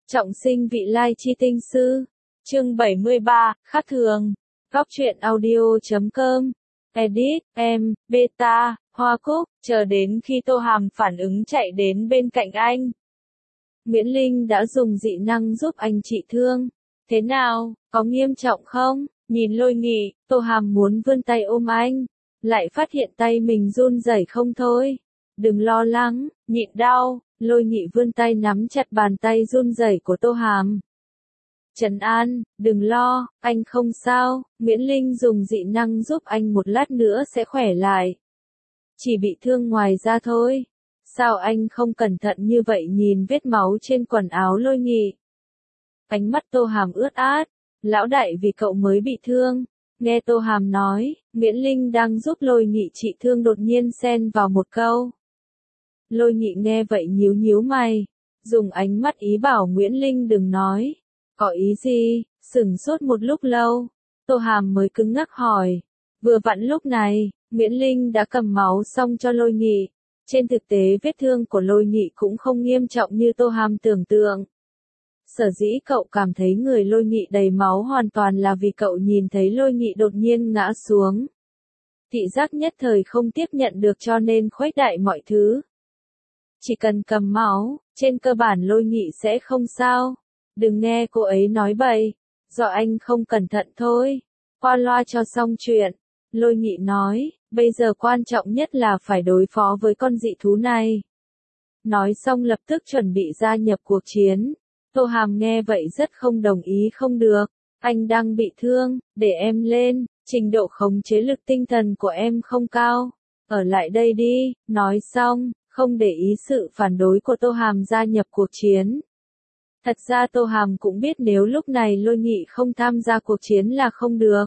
Trọng sinh vị lai chi tinh sư. Chương 73, khác thường. Góc truyện audio.com. Edit, em, beta, Hoa Cúc, chờ đến khi Tô Hàm phản ứng chạy đến bên cạnh anh. Nguyễn Linh đã dùng dị năng giúp anh trị thương. Thế nào, có nghiêm trọng không? Nhìn Lôi Nghị, Tô Hàm muốn vươn tay ôm anh, lại phát hiện tay mình run rẩy không thôi. Đừng lo lắng, nhịn đau. Lôi Nghị vươn tay nắm chặt bàn tay run rẩy của Tô Hàm. Trấn an, đừng lo, anh không sao, Nguyễn Linh dùng dị năng giúp anh một lát nữa sẽ khỏe lại. Chỉ bị thương ngoài da thôi. Sao anh không cẩn thận như vậy? Nhìn vết máu trên quần áo Lôi Nghị. Ánh mắt Tô Hàm ướt át, lão đại vì cậu mới bị thương. Nghe Tô Hàm nói, Nguyễn Linh đang giúp Lôi Nghị trị thương đột nhiên xen vào một câu. Lôi Nghị nghe vậy nhíu nhíu mày, dùng ánh mắt ý bảo Nguyễn Linh đừng nói. Có ý gì? Sửng sốt một lúc lâu, Tô Hàm mới cứng ngắc hỏi. Vừa vặn lúc này, Nguyễn Linh đã cầm máu xong cho Lôi Nghị. Trên thực tế vết thương của Lôi Nghị cũng không nghiêm trọng như Tô Hàm tưởng tượng. Sở dĩ cậu cảm thấy người Lôi Nghị đầy máu hoàn toàn là vì cậu nhìn thấy Lôi Nghị đột nhiên ngã xuống. Thị giác nhất thời không tiếp nhận được cho nên khuếch đại mọi thứ. Chỉ cần cầm máu, trên cơ bản Lôi Nghị sẽ không sao. Đừng nghe cô ấy nói bậy, do anh không cẩn thận thôi. Qua loa cho xong chuyện. Lôi Nghị nói, bây giờ quan trọng nhất là phải đối phó với con dị thú này. Nói xong lập tức chuẩn bị gia nhập cuộc chiến. Tô Hàm nghe vậy rất không đồng ý. Không được, anh đang bị thương, để em lên, trình độ khống chế lực tinh thần của em không cao. Ở lại đây đi, nói xong, không để ý sự phản đối của Tô Hàm gia nhập cuộc chiến. Thật ra Tô Hàm cũng biết nếu lúc này Lôi Nghị không tham gia cuộc chiến là không được.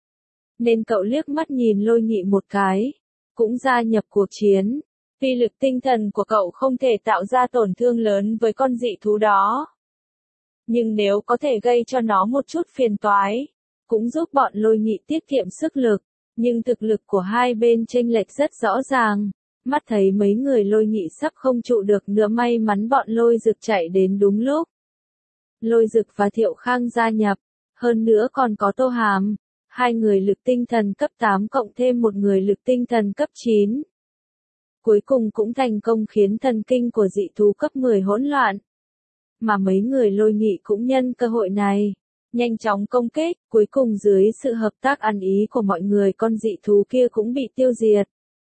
Nên cậu liếc mắt nhìn Lôi Nghị một cái, cũng gia nhập cuộc chiến. Vì lực tinh thần của cậu không thể tạo ra tổn thương lớn với con dị thú đó. Nhưng nếu có thể gây cho nó một chút phiền toái, cũng giúp bọn Lôi Nghị tiết kiệm sức lực. Nhưng thực lực của hai bên chênh lệch rất rõ ràng. Mắt thấy mấy người Lôi Nghị sắp không trụ được nữa, may mắn bọn Lôi Dực chạy đến đúng lúc. Lôi Dực và Thiệu Khang gia nhập, hơn nữa còn có Tô Hàm, hai người lực tinh thần cấp 8 cộng thêm một người lực tinh thần cấp 9. Cuối cùng cũng thành công khiến thần kinh của dị thú cấp 10 hỗn loạn. Mà mấy người Lôi Nghị cũng nhân cơ hội này, nhanh chóng công kích, cuối cùng dưới sự hợp tác ăn ý của mọi người con dị thú kia cũng bị tiêu diệt.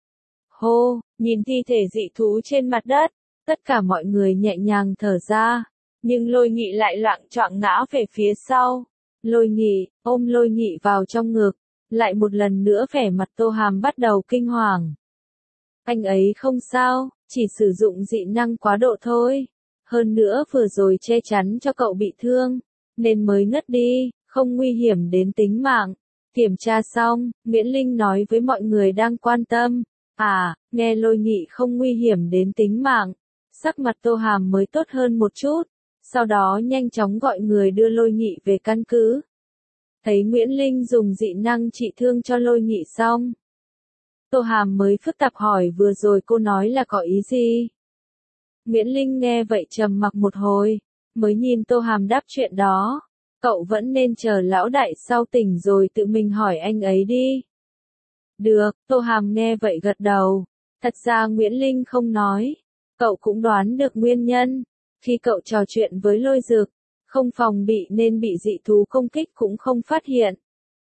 Hô, nhìn thi thể dị thú trên mặt đất, tất cả mọi người nhẹ nhàng thở ra. Nhưng Lôi Nghị lại loạng choạng ngã về phía sau. Lôi Nghị, ôm Lôi Nghị vào trong ngực. Lại một lần nữa vẻ mặt Tô Hàm bắt đầu kinh hoàng. Anh ấy không sao, chỉ sử dụng dị năng quá độ thôi. Hơn nữa vừa rồi che chắn cho cậu bị thương, nên mới ngất đi, không nguy hiểm đến tính mạng. Kiểm tra xong, Nguyễn Linh nói với mọi người đang quan tâm. À, nghe Lôi Nghị không nguy hiểm đến tính mạng. Sắc mặt Tô Hàm mới tốt hơn một chút. Sau đó nhanh chóng gọi người đưa Lôi Nghị về căn cứ. Thấy Nguyễn Linh dùng dị năng trị thương cho Lôi Nghị xong, Tô Hàm mới phức tạp hỏi vừa rồi cô nói là có ý gì? Nguyễn Linh nghe vậy trầm mặc một hồi, mới nhìn Tô Hàm đáp chuyện đó. Cậu vẫn nên chờ lão đại sau tỉnh rồi tự mình hỏi anh ấy đi. Được, Tô Hàm nghe vậy gật đầu. Thật ra Nguyễn Linh không nói, cậu cũng đoán được nguyên nhân. Khi cậu trò chuyện với Lôi Dực, không phòng bị nên bị dị thú công kích cũng không phát hiện.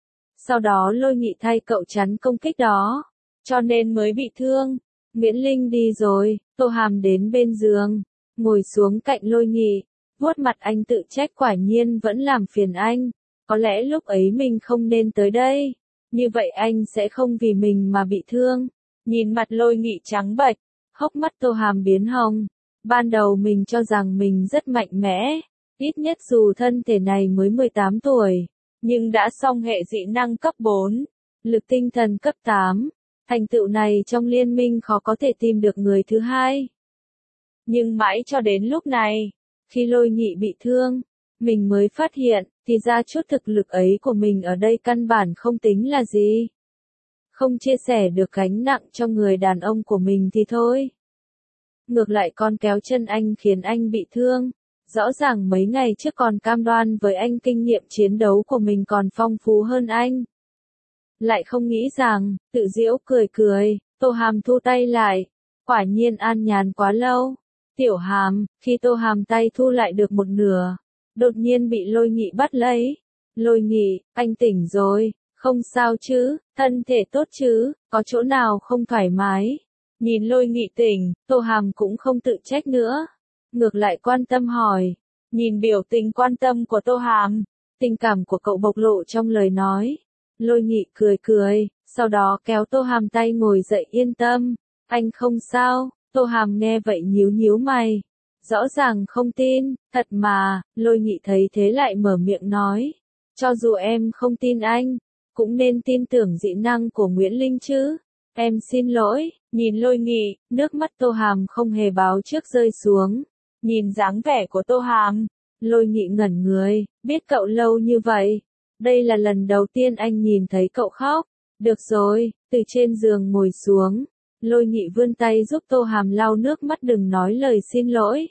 Sau đó Lôi Nghị thay cậu chắn công kích đó, cho nên mới bị thương. Nguyễn Linh đi rồi, Tô Hàm đến bên giường, ngồi xuống cạnh Lôi Nghị, vuốt mặt anh tự trách quả nhiên vẫn làm phiền anh. Có lẽ lúc ấy mình không nên tới đây, như vậy anh sẽ không vì mình mà bị thương. Nhìn mặt Lôi Nghị trắng bệch, hốc mắt Tô Hàm biến hồng. Ban đầu mình cho rằng mình rất mạnh mẽ, ít nhất dù thân thể này mới 18 tuổi, nhưng đã xong hệ dị năng cấp 4, lực tinh thần cấp 8, thành tựu này trong liên minh khó có thể tìm được người thứ hai. Nhưng mãi cho đến lúc này, khi Lôi Nghị bị thương, mình mới phát hiện, thì ra chút thực lực ấy của mình ở đây căn bản không tính là gì. Không chia sẻ được gánh nặng cho người đàn ông của mình thì thôi. Ngược lại còn kéo chân anh khiến anh bị thương. Rõ ràng mấy ngày trước còn cam đoan với anh kinh nghiệm chiến đấu của mình còn phong phú hơn anh. Lại không nghĩ rằng, tự giễu cười cười, Tô Hàm thu tay lại. Quả nhiên an nhàn quá lâu. Tiểu Hàm, khi Tô Hàm tay thu lại được một nửa, đột nhiên bị Lôi Nghị bắt lấy. Lôi Nghị, anh tỉnh rồi, không sao chứ, thân thể tốt chứ, có chỗ nào không thoải mái. Nhìn Lôi Nghị tỉnh, Tô Hàm cũng không tự trách nữa. Ngược lại quan tâm hỏi. Nhìn biểu tình quan tâm của Tô Hàm, tình cảm của cậu bộc lộ trong lời nói. Lôi Nghị cười cười, sau đó kéo Tô Hàm tay ngồi dậy yên tâm. Anh không sao. Tô Hàm nghe vậy nhíu nhíu mày. Rõ ràng không tin, thật mà, Lôi Nghị thấy thế lại mở miệng nói. Cho dù em không tin anh, cũng nên tin tưởng dị năng của Nguyễn Linh chứ. Em xin lỗi, nhìn Lôi Nghị, nước mắt Tô Hàm không hề báo trước rơi xuống. Nhìn dáng vẻ của Tô Hàm, Lôi Nghị ngẩn người, biết cậu lâu như vậy. Đây là lần đầu tiên anh nhìn thấy cậu khóc. Được rồi, từ trên giường ngồi xuống. Lôi Nghị vươn tay giúp Tô Hàm lau nước mắt đừng nói lời xin lỗi.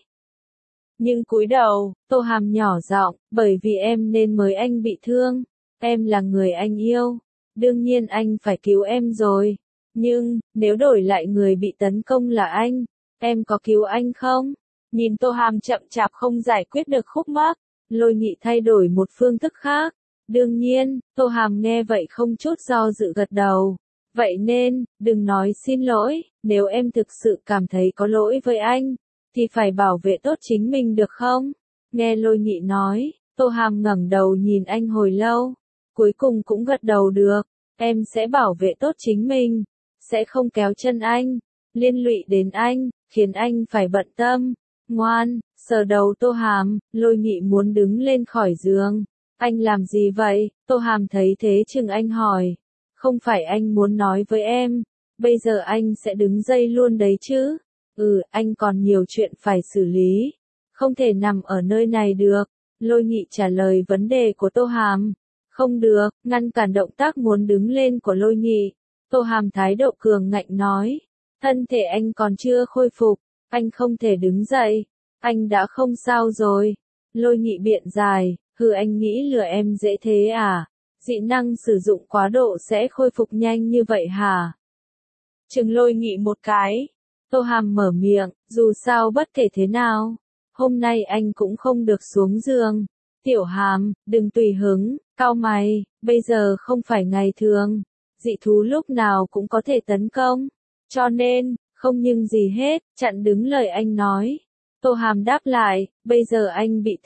Nhưng cúi đầu, Tô Hàm nhỏ giọng, bởi vì em nên mới anh bị thương. Em là người anh yêu. Đương nhiên anh phải cứu em rồi. Nhưng, nếu đổi lại người bị tấn công là anh, em có cứu anh không? Nhìn Tô Hàm chậm chạp không giải quyết được khúc mắc, Lôi Nghị thay đổi một phương thức khác. Đương nhiên, Tô Hàm nghe vậy không chút do dự gật đầu. Vậy nên, đừng nói xin lỗi, nếu em thực sự cảm thấy có lỗi với anh, thì phải bảo vệ tốt chính mình được không? Nghe Lôi Nghị nói, Tô Hàm ngẩng đầu nhìn anh hồi lâu, cuối cùng cũng gật đầu được. Em sẽ bảo vệ tốt chính mình, sẽ không kéo chân anh, liên lụy đến anh, khiến anh phải bận tâm. Ngoan, sờ đầu Tô Hàm, Lôi Nghị muốn đứng lên khỏi giường. Anh làm gì vậy? Tô Hàm thấy thế chừng anh hỏi. Không phải anh muốn nói với em, bây giờ anh sẽ đứng dây luôn đấy chứ? Anh còn nhiều chuyện phải xử lý, không thể nằm ở nơi này được. Lôi Nghị trả lời vấn đề của Tô Hàm. Không được, ngăn cản động tác muốn đứng lên của Lôi Nghị. Tô Hàm thái độ cường ngạnh nói. Thân thể anh còn chưa khôi phục, anh không thể đứng dậy. Anh đã không sao rồi. Lôi Nghị biện giải, anh nghĩ lừa em dễ thế à? Dị năng sử dụng quá độ sẽ khôi phục nhanh như vậy hả? Chừng Lôi Nghị một cái. Tô Hàm mở miệng, dù sao bất kể thế nào, hôm nay anh cũng không được xuống giường. Tiểu Hàm, đừng tùy hứng, cau mày, bây giờ không phải ngày thường. Dị thú lúc nào cũng có thể tấn công. Cho nên, không nhưng gì hết, chặn đứng lời anh nói. Tô Hàm đáp lại, bây giờ anh bị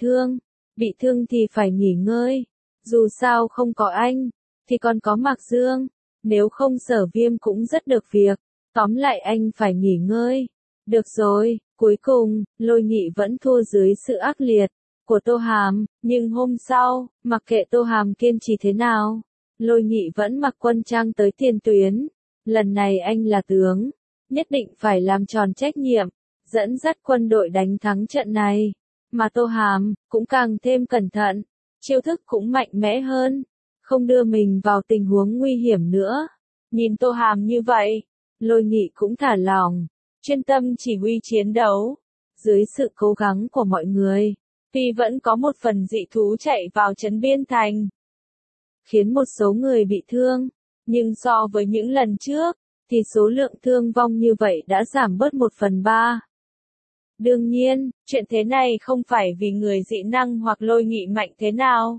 thương thì phải nghỉ ngơi. Dù sao không có anh, thì còn có Mạc Dương. Nếu không Sở Viêm cũng rất được việc. Tóm lại anh phải nghỉ ngơi. Được rồi, cuối cùng, Lôi Nghị vẫn thua dưới sự ác liệt của Tô Hàm. Nhưng hôm sau, mặc kệ Tô Hàm kiên trì thế nào, Lôi Nghị vẫn mặc quân trang tới tiền tuyến. Lần này anh là tướng, nhất định phải làm tròn trách nhiệm, dẫn dắt quân đội đánh thắng trận này. Mà Tô Hàm, cũng càng thêm cẩn thận, chiêu thức cũng mạnh mẽ hơn, không đưa mình vào tình huống nguy hiểm nữa. Nhìn Tô Hàm như vậy, Lôi Nghị cũng thả lỏng, chuyên tâm chỉ huy chiến đấu. Dưới sự cố gắng của mọi người, tuy vẫn có một phần dị thú chạy vào trấn Biên Thành, khiến một số người bị thương, nhưng so với những lần trước, thì số lượng thương vong như vậy đã giảm bớt 1/3. Đương nhiên, chuyện thế này không phải vì người dị năng hoặc Lôi Nghị mạnh thế nào,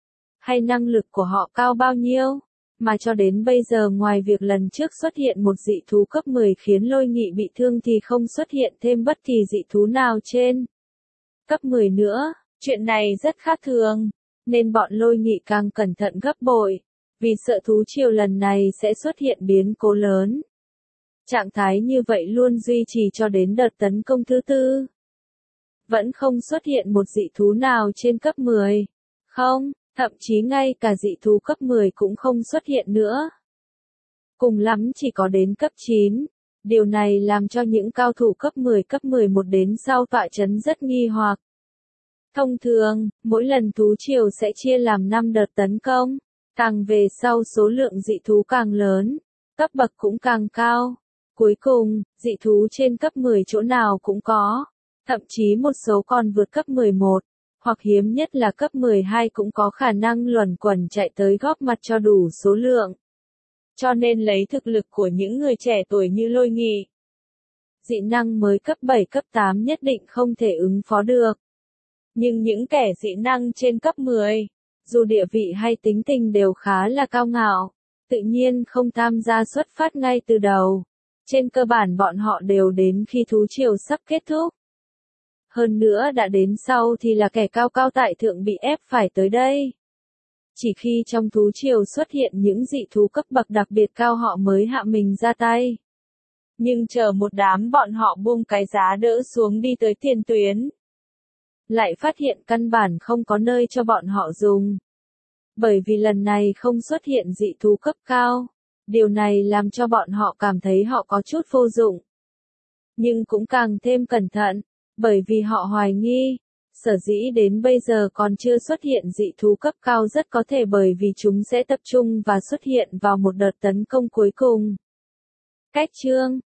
hay năng lực của họ cao bao nhiêu, mà cho đến bây giờ ngoài việc lần trước xuất hiện một dị thú cấp 10 khiến Lôi Nghị bị thương thì không xuất hiện thêm bất kỳ dị thú nào trên cấp 10 nữa. Chuyện này rất khác thường, nên bọn Lôi Nghị càng cẩn thận gấp bội, vì sợ thú triều lần này sẽ xuất hiện biến cố lớn. Trạng thái như vậy luôn duy trì cho đến đợt tấn công thứ 4. Vẫn không xuất hiện một dị thú nào trên cấp 10. Không, thậm chí ngay cả dị thú cấp 10 cũng không xuất hiện nữa. Cùng lắm chỉ có đến cấp 9. Điều này làm cho những cao thủ cấp 10 cấp 11 đến sau tọa trấn rất nghi hoặc. Thông thường, mỗi lần thú triều sẽ chia làm 5 đợt tấn công. Càng về sau số lượng dị thú càng lớn, cấp bậc cũng càng cao. Cuối cùng, dị thú trên cấp 10 chỗ nào cũng có. thậm chí một số còn vượt cấp 11, hoặc hiếm nhất là cấp 12 cũng có khả năng luẩn quẩn chạy tới góp mặt cho đủ số lượng. Cho nên lấy thực lực của những người trẻ tuổi như Lôi Nghị, dị năng mới cấp 7 cấp 8 nhất định không thể ứng phó được. Nhưng những kẻ dị năng trên cấp 10, dù địa vị hay tính tình đều khá là cao ngạo, tự nhiên không tham gia xuất phát ngay từ đầu. Trên cơ bản bọn họ đều đến khi thú triều sắp kết thúc. Hơn nữa đã đến sau thì là kẻ cao cao tại thượng bị ép phải tới đây. Chỉ khi trong thú triều xuất hiện những dị thú cấp bậc đặc biệt cao họ mới hạ mình ra tay. Nhưng chờ một đám bọn họ buông cái giá đỡ xuống đi tới tiền tuyến, lại phát hiện căn bản không có nơi cho bọn họ dùng. Bởi vì lần này không xuất hiện dị thú cấp cao, điều này làm cho bọn họ cảm thấy họ có chút vô dụng. Nhưng cũng càng thêm cẩn thận, bởi vì họ hoài nghi, sở dĩ đến bây giờ còn chưa xuất hiện dị thú cấp cao rất có thể bởi vì chúng sẽ tập trung và xuất hiện vào một đợt tấn công cuối cùng. Cách chương